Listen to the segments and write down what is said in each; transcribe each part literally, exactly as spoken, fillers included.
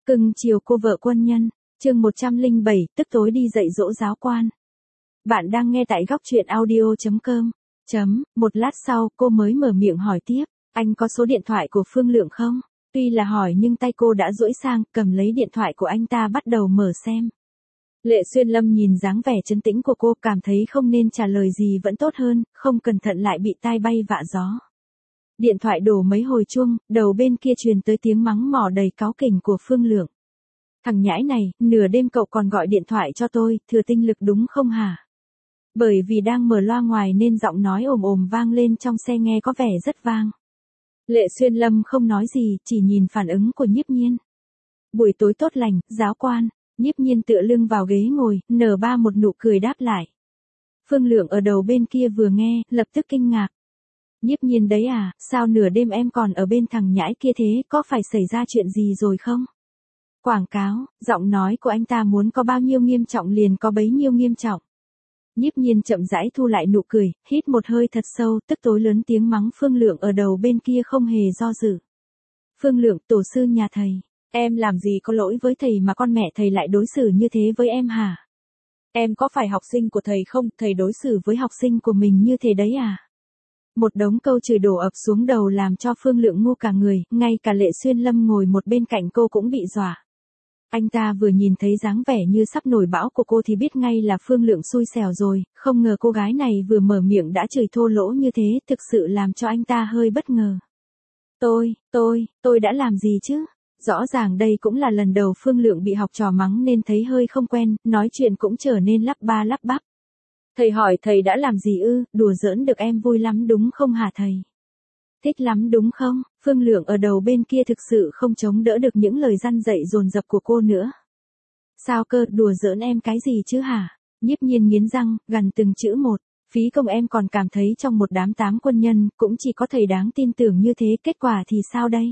Cưng chiều cô vợ quân nhân, chương một trăm lẻ bảy, tức tối đi dạy dỗ giáo quan. Bạn đang nghe tại góc truyện audio chấm com. Chấm, một lát sau cô mới mở miệng hỏi tiếp, anh có số điện thoại của Phương Lượng không? Tuy là hỏi nhưng tay cô đã duỗi sang, cầm lấy điện thoại của anh ta bắt đầu mở xem. Lệ Xuyên Lâm nhìn dáng vẻ trấn tĩnh của cô, cảm thấy không nên trả lời gì vẫn tốt hơn, không cẩn thận lại bị tai bay vạ gió. Điện thoại đổ mấy hồi chuông, đầu bên kia truyền tới tiếng mắng mỏ đầy cáu kỉnh của Phương Lượng. Thằng nhãi này, nửa đêm cậu còn gọi điện thoại cho tôi, thừa tinh lực đúng không hả? Bởi vì đang mở loa ngoài nên giọng nói ồm ồm vang lên trong xe nghe có vẻ rất vang. Lệ Xuyên Lâm không nói gì, chỉ nhìn phản ứng của Nhiếp Nhiên. Buổi tối tốt lành, giáo quan. Nhiếp Nhiên tựa lưng vào ghế ngồi, nở ba một nụ cười đáp lại. Phương Lượng ở đầu bên kia vừa nghe, lập tức kinh ngạc. Nhiếp Nhiên đấy à, sao nửa đêm em còn ở bên thằng nhãi kia thế, có phải xảy ra chuyện gì rồi không? Quảng cáo, giọng nói của anh ta muốn có bao nhiêu nghiêm trọng liền có bấy nhiêu nghiêm trọng. Nhiếp Nhiên chậm rãi thu lại nụ cười, hít một hơi thật sâu, tức tối lớn tiếng mắng Phương Lượng ở đầu bên kia không hề do dự. Phương Lượng, tổ sư nhà thầy, em làm gì có lỗi với thầy mà con mẹ thầy lại đối xử như thế với em hả? Em có phải học sinh của thầy không, thầy đối xử với học sinh của mình như thế đấy à? Một đống câu chửi đổ ập xuống đầu làm cho Phương Lượng ngu cả người, ngay cả Lệ Xuyên Lâm ngồi một bên cạnh cô cũng bị dọa. Anh ta vừa nhìn thấy dáng vẻ như sắp nổi bão của cô thì biết ngay là Phương Lượng xui xẻo rồi, không ngờ cô gái này vừa mở miệng đã chửi thô lỗ như thế, thực sự làm cho anh ta hơi bất ngờ. Tôi, tôi, tôi đã làm gì chứ? Rõ ràng đây cũng là lần đầu Phương Lượng bị học trò mắng nên thấy hơi không quen, nói chuyện cũng trở nên lắp ba lắp bắp. Thầy hỏi thầy đã làm gì ư, đùa giỡn được em vui lắm đúng không hả thầy? Thích lắm đúng không? Phương Lượng ở đầu bên kia thực sự không chống đỡ được những lời răn dạy dồn dập của cô nữa. Sao cơ, đùa giỡn em cái gì chứ hả? Nhiếp Nhiên nghiến răng, gằn từng chữ một. Phí công em còn cảm thấy trong một đám tám quân nhân, cũng chỉ có thầy đáng tin tưởng như thế, kết quả thì sao đây?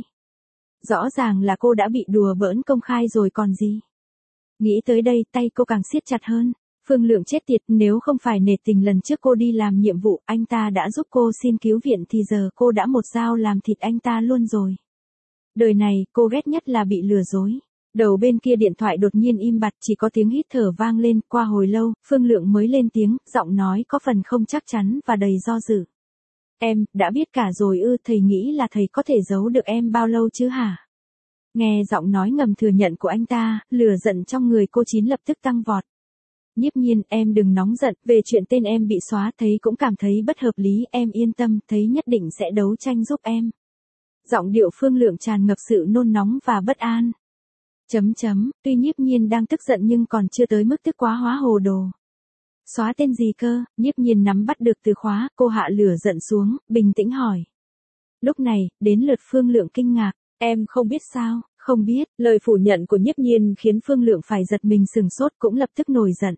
Rõ ràng là cô đã bị đùa bỡn công khai rồi còn gì? Nghĩ tới đây, tay cô càng siết chặt hơn. Phương Lượng chết tiệt, nếu không phải nể tình lần trước cô đi làm nhiệm vụ, anh ta đã giúp cô xin cứu viện thì giờ cô đã một dao làm thịt anh ta luôn rồi. Đời này, cô ghét nhất là bị lừa dối. Đầu bên kia điện thoại đột nhiên im bặt, chỉ có tiếng hít thở vang lên, qua hồi lâu, Phương Lượng mới lên tiếng, giọng nói có phần không chắc chắn và đầy do dự. Em, đã biết cả rồi ư, thầy nghĩ là thầy có thể giấu được em bao lâu chứ hả? Nghe giọng nói ngầm thừa nhận của anh ta, lửa giận trong người cô Chín lập tức tăng vọt. Nhiếp Nhiên, em đừng nóng giận, về chuyện tên em bị xóa thấy cũng cảm thấy bất hợp lý, em yên tâm, thấy nhất định sẽ đấu tranh giúp em. Giọng điệu Phương Lượng tràn ngập sự nôn nóng và bất an. Chấm chấm, tuy Nhiếp Nhiên đang tức giận nhưng còn chưa tới mức tức quá hóa hồ đồ. Xóa tên gì cơ? Nhiếp Nhiên nắm bắt được từ khóa, cô hạ lửa giận xuống, bình tĩnh hỏi. Lúc này, đến lượt Phương Lượng kinh ngạc, em không biết sao? Không biết, lời phủ nhận của Nhiếp Nhiên khiến Phương Lượng phải giật mình sừng sốt cũng lập tức nổi giận.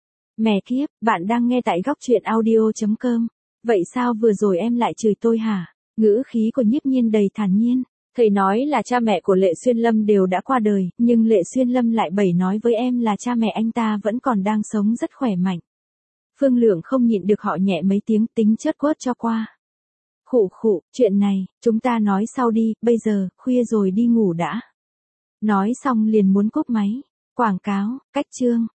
Mẹ kiếp, bạn đang nghe tại góc truyện audio chấm com. Vậy sao vừa rồi em lại chửi tôi hả? Ngữ khí của Nhiếp Nhiên đầy thản nhiên. Thầy nói là cha mẹ của Lệ Xuyên Lâm đều đã qua đời, nhưng Lệ Xuyên Lâm lại bày nói với em là cha mẹ anh ta vẫn còn đang sống rất khỏe mạnh. Phương Lượng không nhịn được họ nhẹ mấy tiếng tính chớt quớt cho qua. Khụ khụ, chuyện này, chúng ta nói sau đi, bây giờ, khuya rồi đi ngủ đã. Nói xong liền muốn cúp máy. Quảng cáo, cách chương.